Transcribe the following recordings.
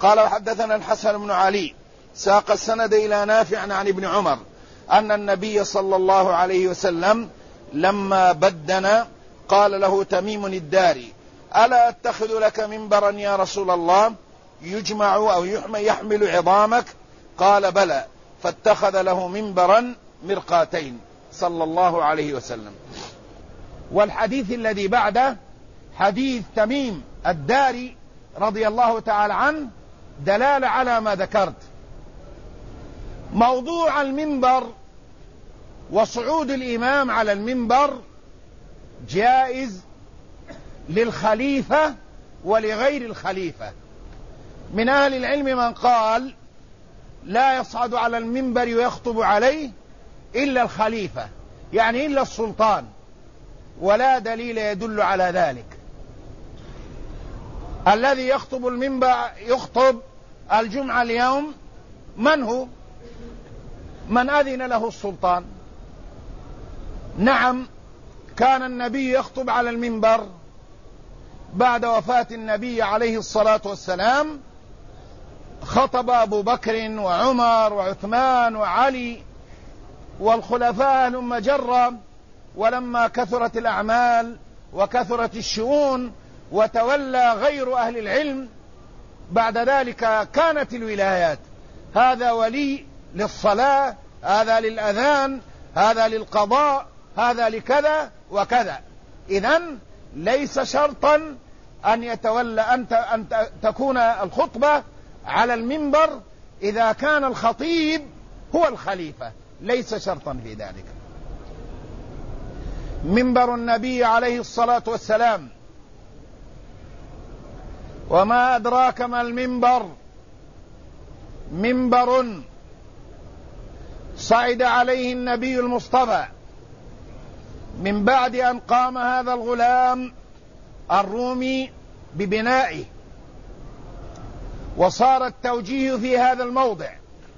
قال وحدثنا الحسن بن علي ساق السند إلى نافع عن ابن عمر أن النبي صلى الله عليه وسلم لما بدن قال له تميم الداري ألا أتخذ لك منبرا يا رسول الله يجمع أو يحمل عظامك؟ قال بلى، فاتخذ له منبرا مرقاتين صلى الله عليه وسلم. والحديث الذي بعده حديث تميم الداري رضي الله تعالى عنه دلالة على ما ذكرت. موضوع المنبر وصعود الإمام على المنبر جائز للخليفة ولغير الخليفة. من أهل العلم من قال لا يصعد على المنبر ويخطب عليه إلا الخليفة، يعني إلا السلطان، ولا دليل يدل على ذلك. الذي يخطب المنبر يخطب الجمعة اليوم من هو؟ من أذن له السلطان. نعم، كان النبي يخطب على المنبر بعد وفاة النبي عليه الصلاة والسلام، خطب أبو بكر وعمر وعثمان وعلي والخلفاء ثم جرى. ولما كثرت الأعمال وكثرت الشؤون وتولى غير أهل العلم بعد ذلك كانت الولايات، هذا ولي للصلاة، هذا للأذان، هذا للقضاء، هذا لكذا وكذا. إذن ليس شرطا أن يتولى أن تكون الخطبة على المنبر إذا كان الخطيب هو الخليفة، ليس شرطا في ذلك. منبر النبي عليه الصلاة والسلام. وما أدراك ما المنبر؟ منبر صعد عليه النبي المصطفى من بعد أن قام هذا الغلام الرومي ببنائه، وصار التوجيه في هذا الموضع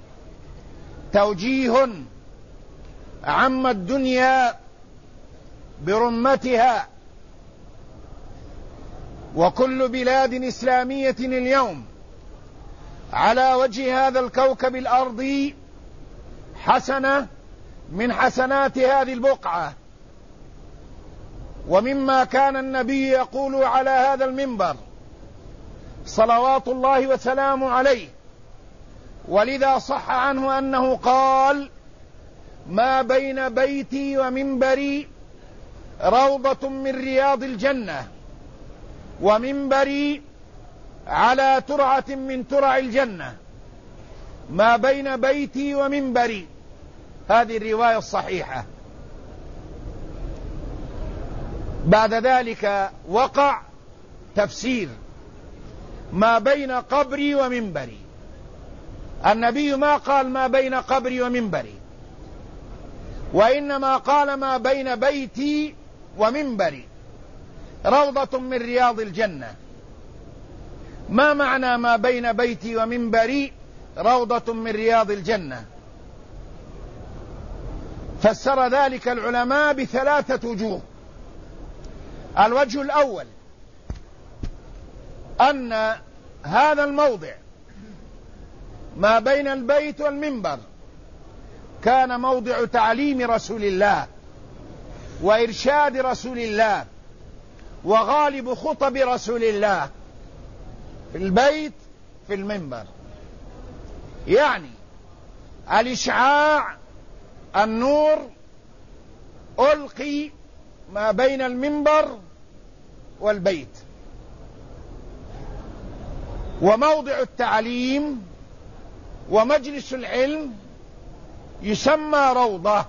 توجيه عم الدنيا برمتها، وكل بلاد إسلامية اليوم على وجه هذا الكوكب الأرضي حسنة من حسنات هذه البقعة. ومما كان النبي يقول على هذا المنبر صلوات الله وسلامه عليه، ولذا صح عنه أنه قال: ما بين بيتي ومنبري روضة من رياض الجنة، ومنبري على ترعة من ترع الجنة. ما بين بيتي ومنبري، هذه الرواية الصحيحة. بعد ذلك وقع تفسير ما بين قبري ومنبري. النبي ما قال ما بين قبري ومنبري، وإنما قال ما بين بيتي ومنبري روضة من رياض الجنة. ما معنى ما بين بيتي ومنبري روضة من رياض الجنة؟ فسر ذلك العلماء بثلاثة وجوه. الوجه الأول أن هذا الموضع ما بين البيت والمنبر كان موضع تعليم رسول الله وإرشاد رسول الله وغالب خطب رسول الله في البيت في المنبر، يعني الإشعاع النور ألقي ما بين المنبر والبيت. وموضع التعليم ومجلس العلم يسمى روضة،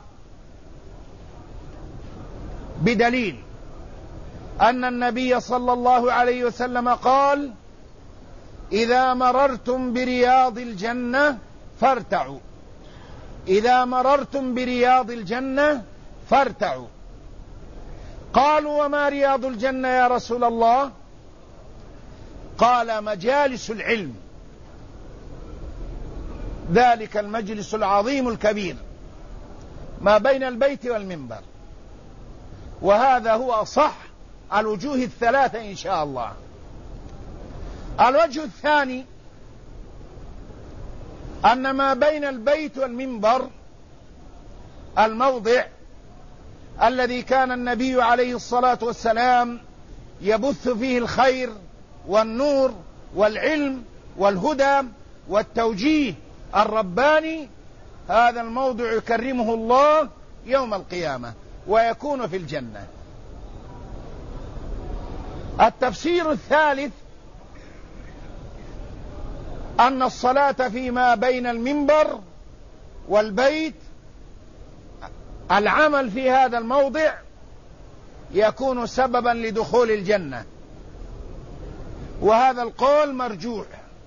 بدليل أن النبي صلى الله عليه وسلم قال: إذا مررتم برياض الجنة فارتعوا. إذا مررتم برياض الجنة فارتعوا. قالوا: وما رياض الجنة يا رسول الله؟ قال: مجالس العلم، ذلك المجلس العظيم الكبير ما بين البيت والمنبر. وهذا هو أصح الوجوه الثلاثة إن شاء الله. الوجه الثاني أن ما بين البيت والمنبر الموضع الذي كان النبي عليه الصلاة والسلام يبث فيه الخير والنور والعلم والهدى والتوجيه الرباني، هذا الموضع يكرمه الله يوم القيامة ويكون في الجنة. التفسير الثالث أن الصلاة فيما بين المنبر والبيت، العمل في هذا الموضع يكون سببا لدخول الجنة، وهذا القول مرجوح.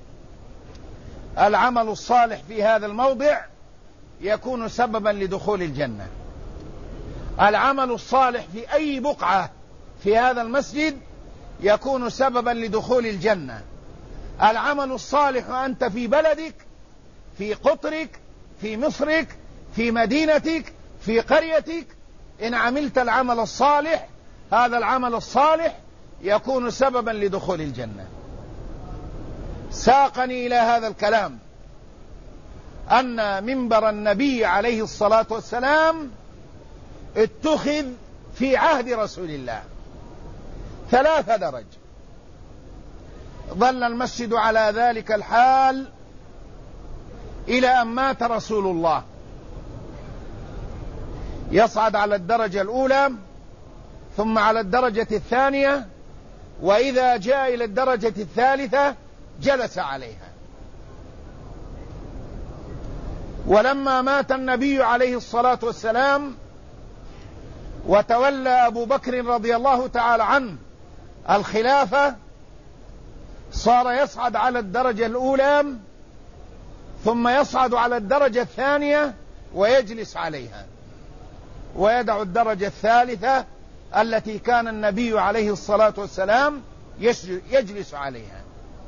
العمل الصالح في هذا الموضع يكون سببا لدخول الجنة. العمل الصالح في أي بقعة في هذا المسجد يكون سببا لدخول الجنة. العمل الصالح وأنت في بلدك، في قطرك، في مصرك، في مدينتك، في قريتك، إن عملت العمل الصالح هذا العمل الصالح يكون سببا لدخول الجنة. ساقني إلى هذا الكلام أن منبر النبي عليه الصلاة والسلام اتخذ في عهد رسول الله 3 درج. ظل المسجد على ذلك الحال إلى أن مات رسول الله، يصعد على الدرجة الأولى ثم على الدرجة الثانية، وإذا جاء إلى الدرجة الثالثة جلس عليها. ولما مات النبي عليه الصلاة والسلام وتولى أبو بكر رضي الله تعالى عنه الخلافة، صار يصعد على الدرجة الأولى ثم يصعد على الدرجة الثانية ويجلس عليها، ويدع الدرجة الثالثة التي كان النبي عليه الصلاة والسلام يجلس عليها.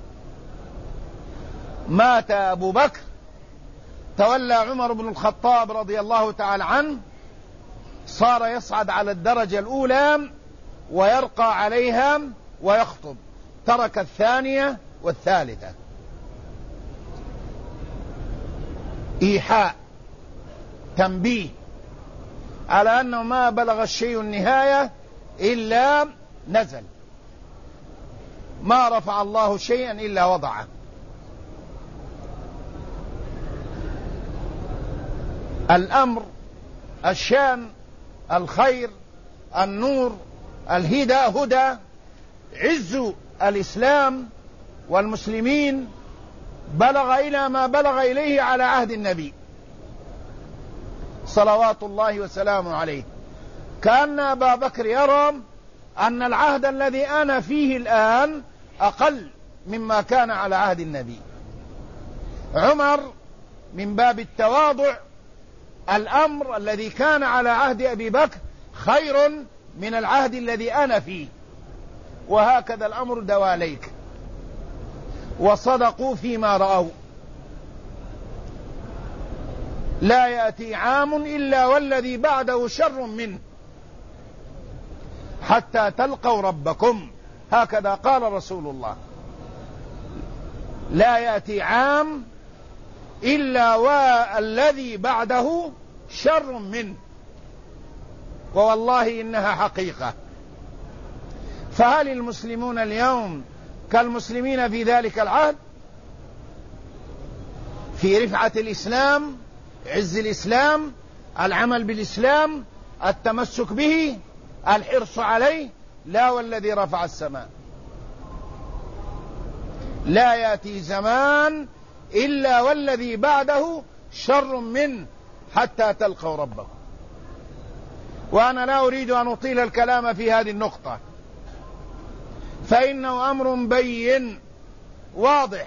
مات أبو بكر، تولى عمر بن الخطاب رضي الله تعالى عنه، صار يصعد على الدرجة الأولى ويرقى عليها ويخطب، ترك الثانية والثالثة. إيحاء، تنبيه على أنه ما بلغ الشيء النهاية إلا نزل، ما رفع الله شيئا إلا وضعه. الأمر، الشان، الخير، النور، هدى عز الإسلام والمسلمين بلغ إلى ما بلغ إليه على عهد النبي صلوات الله وسلامه عليه. كأن أبا بكر يرى أن العهد الذي أنا فيه الآن أقل مما كان على عهد النبي. عمر من باب التواضع، الأمر الذي كان على عهد أبي بكر خير من العهد الذي أنا فيه، وهكذا الأمر دواليك. وصدقوا فيما رأوا. لا يأتي عام إلا والذي بعده شر منه حتى تلقوا ربكم، هكذا قال رسول الله. لا يأتي عام إلا والذي بعده شر منه، ووالله إنها حقيقة. فهل المسلمون اليوم كالمسلمين في ذلك العهد؟ في رفعة الإسلام، عز الإسلام، العمل بالإسلام، التمسك به، الحرص عليه؟ لا والذي رفع السماء. لا يأتي زمان إلا والذي بعده شر منه حتى تلقوا ربكم. وأنا لا أريد أن أطيل الكلام في هذه النقطة، فإنه أمر بين واضح.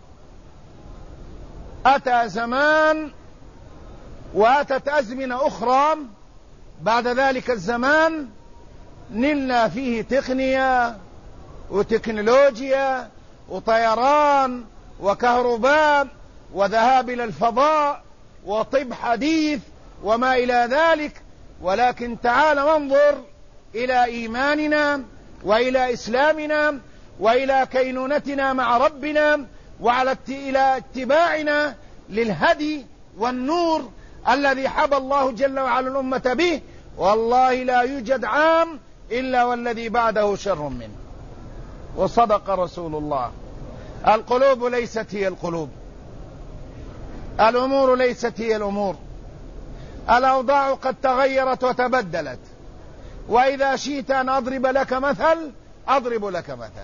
أتى زمان وأتت أزمنة أخرى بعد ذلك الزمان نلنا فيه تقنية وتكنولوجيا وطيران وكهرباء وذهاب إلى الفضاء وطب حديث وما إلى ذلك. ولكن تعال وانظر إلى إيماننا وإلى إسلامنا وإلى كينونتنا مع ربنا إلى اتباعنا للهدي والنور الذي حبى الله جل وعلا الأمة به. والله لا يوجد عام إلا والذي بعده شر منه. وصدق رسول الله. القلوب ليست هي القلوب، الأمور ليست هي الأمور، الأوضاع قد تغيرت وتبدلت. وإذا شئت أن أضرب لك مثل أضرب لك مثل.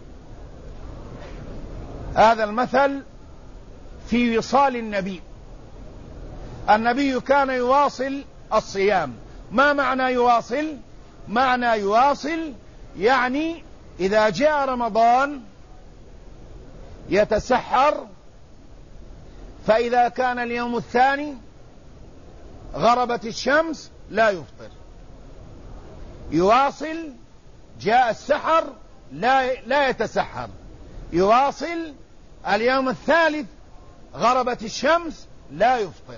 هذا المثل في وصال النبي. النبي كان يواصل الصيام. ما معنى يواصل؟ معنى يواصل يعني إذا جاء رمضان يتسحر، فإذا كان اليوم الثاني غربت الشمس لا يفطر. يواصل، جاء السحر لا يتسحر. يواصل، اليوم الثالث غربت الشمس لا يفطر.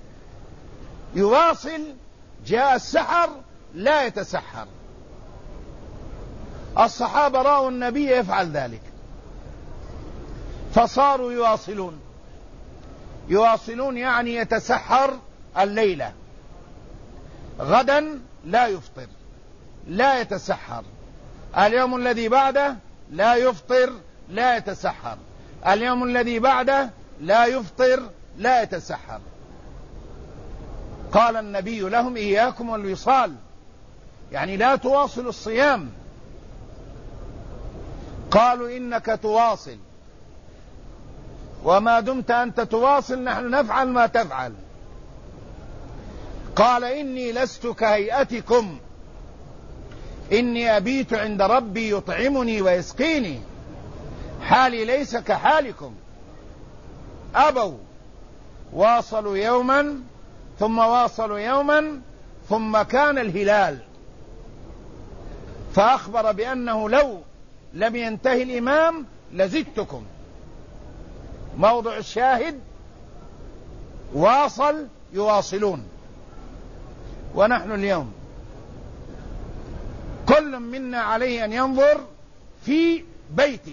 يواصل، جاء السحر لا يتسحر. الصحابة رأوا النبي يفعل ذلك فصاروا يواصلون. يواصلون يعني يتسحر الليلة، غدا لا يفطر لا يتسحر، اليوم الذي بعده لا يفطر لا يتسحر، اليوم الذي بعده لا يفطر لا يتسحر. قال النبي لهم: إياكم والوصال، يعني لا تواصل الصيام. قالوا: إنك تواصل، وما دمت أنت تواصل نحن نفعل ما تفعل. قال: إني لست كهيئتكم، إني أبيت عند ربي يطعمني ويسقيني، حالي ليس كحالكم. أبوا، واصلوا يوما ثم واصلوا يوما ثم كان الهلال، فأخبر بأنه لو لم ينتهي الإمام لزدتكم. موضع الشاهد واصل، يواصلون. ونحن اليوم كل منا عليه أن ينظر في بيته.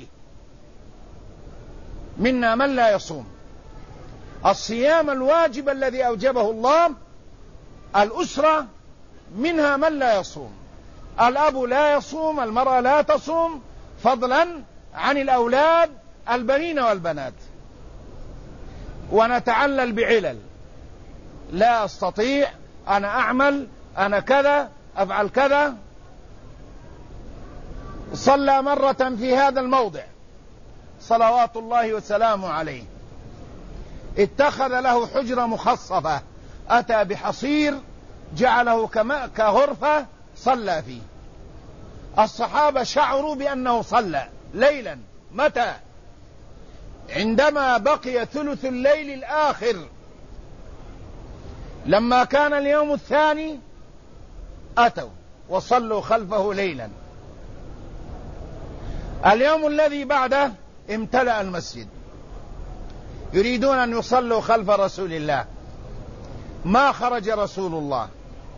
منا من لا يصوم الصيام الواجب الذي أوجبه الله، الأسرة منها من لا يصوم. الأب لا يصوم، المرأة لا تصوم، فضلا عن الأولاد البنين والبنات. ونتعلل بعلل: لا أستطيع، أنا أعمل، أنا كذا، أفعل كذا. صلى مرة في هذا الموضع صلوات الله وسلامه عليه، اتخذ له حجرة مخصفة، أتى بحصير جعله كغرفة صلى فيه. الصحابة شعروا بأنه صلى ليلا. متى؟ عندما بقي ثلث الليل الآخر، لما كان اليوم الثاني أتوا وصلوا خلفه ليلا. اليوم الذي بعده امتلأ المسجد يريدون أن يصلوا خلف رسول الله، ما خرج رسول الله،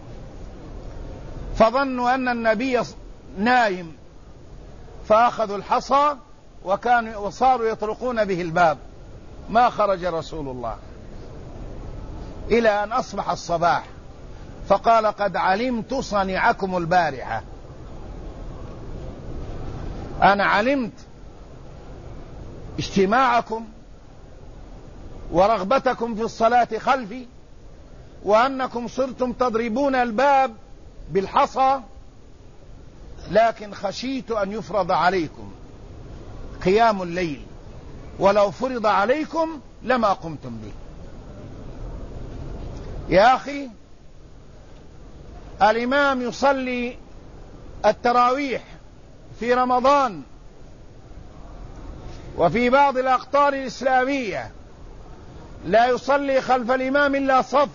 فظنوا أن النبي نايم، فأخذوا الحصى وصاروا يطرقون به الباب، ما خرج رسول الله إلى أن أصبح الصباح، فقال: قد علمت صنيعكم البارحة، أنا علمت اجتماعكم ورغبتكم في الصلاة خلفي، وأنكم صرتم تضربون الباب بالحصى، لكن خشيت أن يفرض عليكم قيام الليل، ولو فرض عليكم لما قمتم به. يا أخي، الإمام يصلي التراويح في رمضان وفي بعض الأقطار الإسلامية لا يصلي خلف الإمام إلا صف،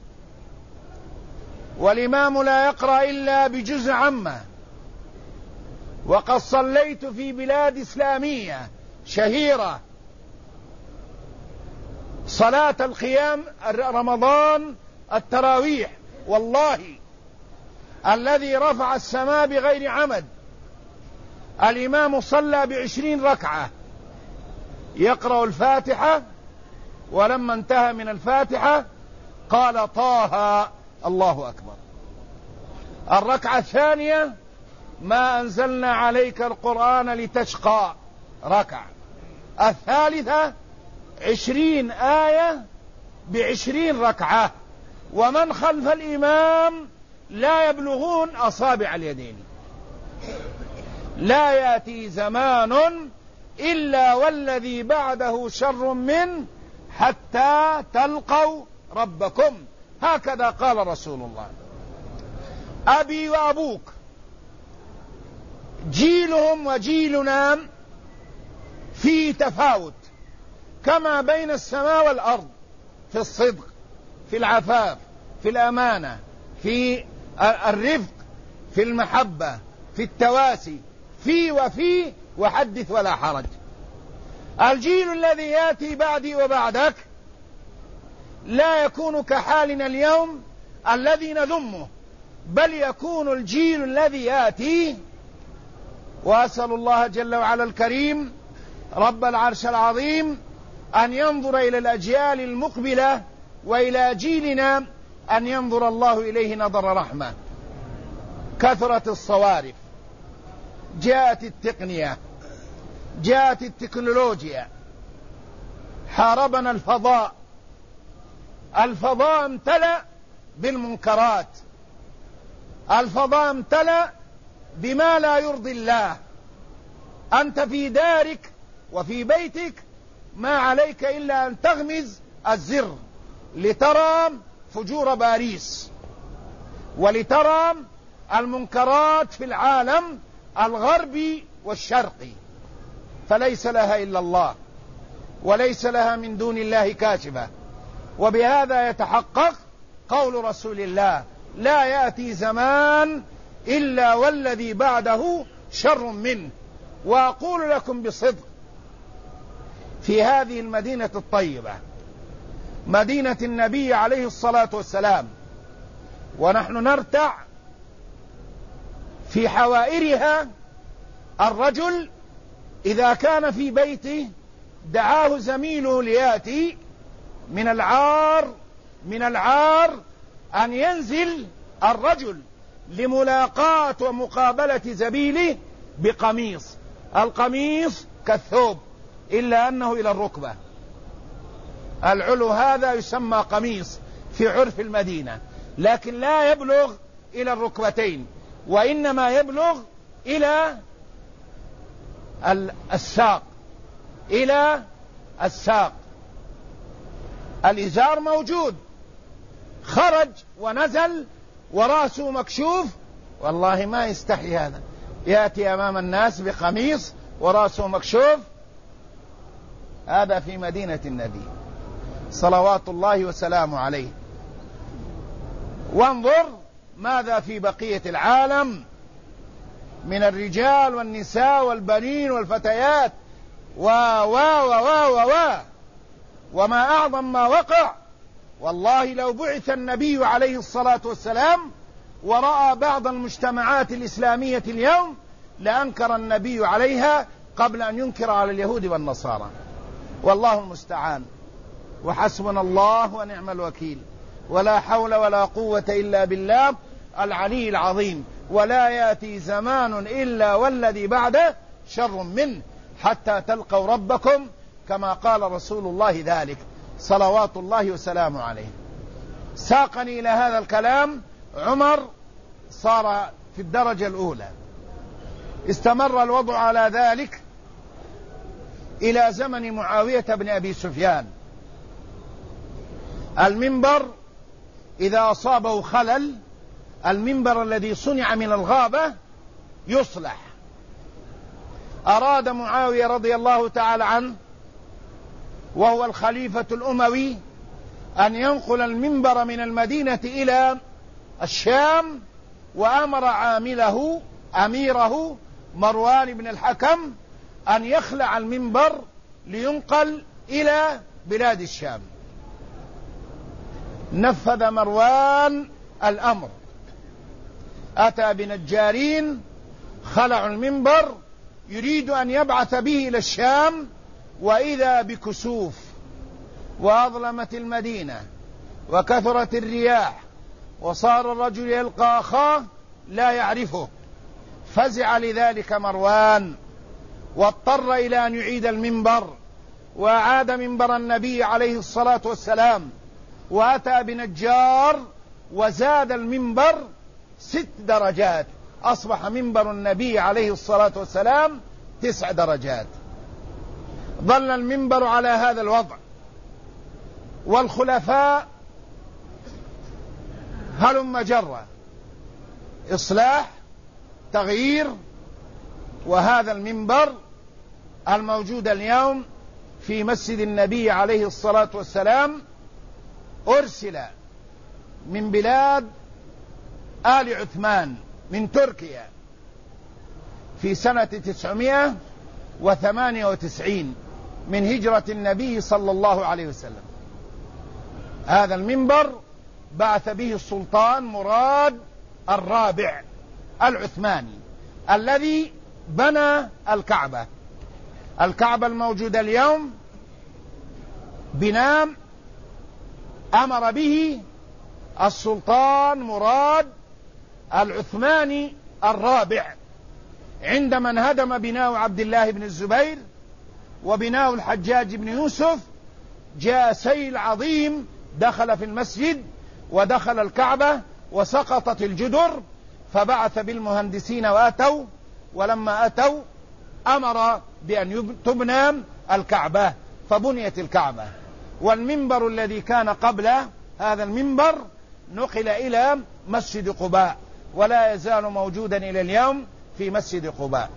والإمام لا يقرأ إلا بجزء عامة. وقد صليت في بلاد إسلامية شهيرة صلاة القيام رمضان التراويح، والله الذي رفع السماء بغير عمد، الإمام صلى ب20 ركعة، يقرأ الفاتحة ولما انتهى من الفاتحة قال طه. الله أكبر. الركعة الثانية ما أنزلنا عليك القرآن لتشقى، ركعة. الثالثة 20 آية ب20 ركعة، ومن خلف الإمام لا يبلغون أصابع اليدين. لا يأتي زمان إلا والذي بعده شر منه حتى تلقوا ربكم، هكذا قال رسول الله. أبي وأبوك جيلهم وجيلنا في تفاوت كما بين السماء والأرض، في الصدق، في العفاف، في الأمانة، في الرفق، في المحبة، في التواسي، في وحدث ولا حرج. الجيل الذي يأتي بعدي وبعدك لا يكون كحالنا اليوم الذي نذمه، بل يكون الجيل الذي يأتي. وأسأل الله جل وعلا الكريم رب العرش العظيم أن ينظر إلى الأجيال المقبلة وإلى جيلنا أن ينظر الله إليه نظر رحمة. كثرت الصوارف، جاءت التقنية، جاءت التكنولوجيا، حاربنا الفضاء. الفضاء امتلأ بالمنكرات، الفضاء امتلأ بما لا يرضي الله. أنت في دارك وفي بيتك ما عليك إلا أن تغمز الزر لترى فجور باريس، ولترى المنكرات في العالم الغربي والشرقي، فليس لها إلا الله، وليس لها من دون الله كاشفة. وبهذا يتحقق قول رسول الله: لا يأتي زمان إلا والذي بعده شر منه. وأقول لكم بصدق، في هذه المدينة الطيبة، مدينة النبي عليه الصلاة والسلام، ونحن نرتع في حوائرها، الرجل إذا كان في بيته دعاه زميله ليأتي، من العار أن ينزل الرجل لملاقاة ومقابلة زميله بقميص. القميص كالثوب إلا أنه إلى الركبة، العلو هذا يسمى قميص في عرف المدينة، لكن لا يبلغ إلى الركبتين، وإنما يبلغ إلى الساق، إلى الساق. الإزار موجود، خرج ونزل ورأسه مكشوف، والله ما يستحي هذا، يأتي أمام الناس بقميص ورأسه مكشوف. هذا في مدينة النبي صلوات الله وسلامه عليه. وانظر ماذا في بقية العالم من الرجال والنساء والبنين والفتيات وما أعظم ما وقع. والله لو بعث النبي عليه الصلاة والسلام ورأى بعض المجتمعات الإسلامية اليوم لأنكر النبي عليها قبل أن ينكر على اليهود والنصارى. والله المستعان، وحسبنا الله ونعم الوكيل، ولا حول ولا قوة إلا بالله العلي العظيم. ولا يأتي زمان إلا والذي بعده شر منه حتى تلقوا ربكم، كما قال رسول الله ذلك صلوات الله وسلامه عليه. ساقني إلى هذا الكلام عمر، صار في الدرجة الأولى. استمر الوضع على ذلك إلى زمن معاوية بن أبي سفيان. المنبر إذا أصابه خلل، المنبر الذي صنع من الغابة، يصلح. أراد معاوية رضي الله تعالى عنه وهو الخليفة الأموي أن ينقل المنبر من المدينة إلى الشام، وأمر عامله أميره مروان بن الحكم أن يخلع المنبر لينقل إلى بلاد الشام. نفذ مروان الأمر، أتى بنجارين خلعوا المنبر، يريد أن يبعث به إلى الشام، وإذا بكسوف وأظلمت المدينة وكثرت الرياح وصار الرجل يلقى أخاه لا يعرفه، فزع لذلك مروان واضطر إلى أن يعيد المنبر، وأعاد منبر النبي عليه الصلاة والسلام، وأتى بنجار وزاد المنبر 6 درجات، أصبح منبر النبي عليه الصلاة والسلام 9 درجات. ظل المنبر على هذا الوضع، والخلفاء هلم جرة، إصلاح، تغيير. وهذا المنبر الموجود اليوم في مسجد النبي عليه الصلاة والسلام أرسل من بلاد آل عثمان من تركيا في سنة 998 من هجرة النبي صلى الله عليه وسلم. هذا المنبر بعث به السلطان مراد الرابع العثماني الذي بنى الكعبة. الكعبة الموجودة اليوم بناء أمر به السلطان مراد العثماني الرابع عندما انهدم بناء عبد الله بن الزبير وبناء الحجاج بن يوسف. جاء سيل عظيم دخل في المسجد ودخل الكعبة وسقطت الجدر، فبعث بالمهندسين وأتوا، ولما أتوا أمر بأن تبنى الكعبة، فبنيت الكعبة. والمنبر الذي كان قبل هذا المنبر نقل إلى مسجد قباء، ولا يزال موجودا إلى اليوم في مسجد قباء.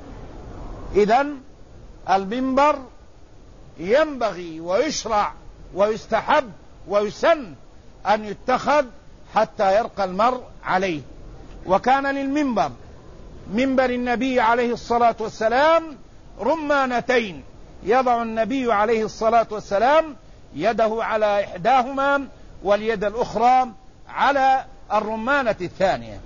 إذن المنبر ينبغي ويشرع ويستحب ويسن أن يتخذ حتى يرقى المرء عليه. وكان للمنبر منبر النبي عليه الصلاة والسلام رمانتين، يضع النبي عليه الصلاة والسلام يده على إحداهما واليد الأخرى على الرمانة الثانية.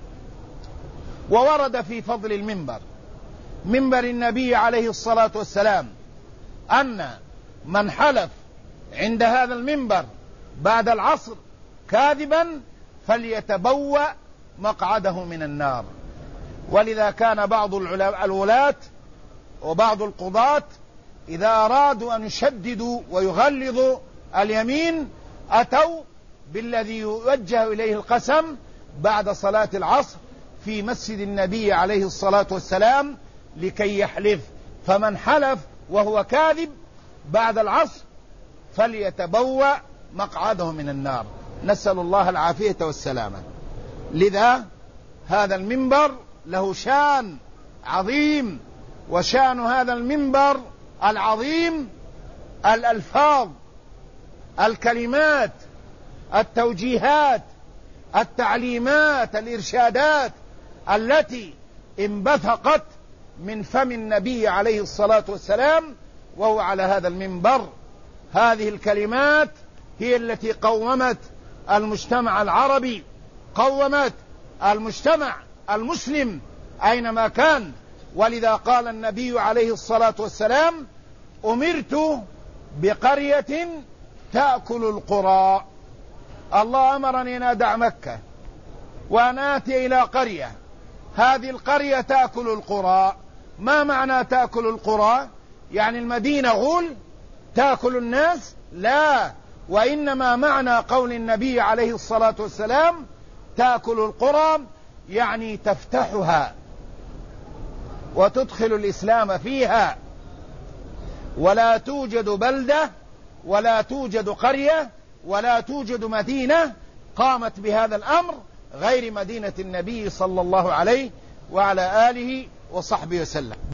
وورد في فضل المنبر منبر النبي عليه الصلاة والسلام أن من حلف عند هذا المنبر بعد العصر كاذبا فليتبوأ مقعده من النار. ولذا كان بعض الولاة وبعض القضاة إذا أرادوا أن يشددوا ويغلظوا اليمين أتوا بالذي يوجه إليه القسم بعد صلاة العصر في مسجد النبي عليه الصلاة والسلام لكي يحلف. فمن حلف وهو كاذب بعد العصر فليتبوأ مقعده من النار، نسأل الله العافية والسلامة. لذا هذا المنبر له شان عظيم، وشان هذا المنبر العظيم الألفاظ، الكلمات، التوجيهات، التعليمات، الإرشادات التي انبثقت من فم النبي عليه الصلاة والسلام وهو على هذا المنبر. هذه الكلمات هي التي قومت المجتمع العربي، قومت المجتمع المسلم أينما كان. ولذا قال النبي عليه الصلاة والسلام: أمرت بقرية تأكل القرى. الله أمرني أن أدع مكة وأن آتي إلى قرية، هذه القرية تأكل القرى. ما معنى تأكل القرى؟ يعني المدينة غول تأكل الناس؟ لا، وإنما معنى قول النبي عليه الصلاة والسلام تأكل القرى يعني تفتحها وتدخل الإسلام فيها. ولا توجد بلدة ولا توجد قرية ولا توجد مدينة قامت بهذا الأمر غير مدينة النبي صلى الله عليه وعلى آله وصحبه وسلم.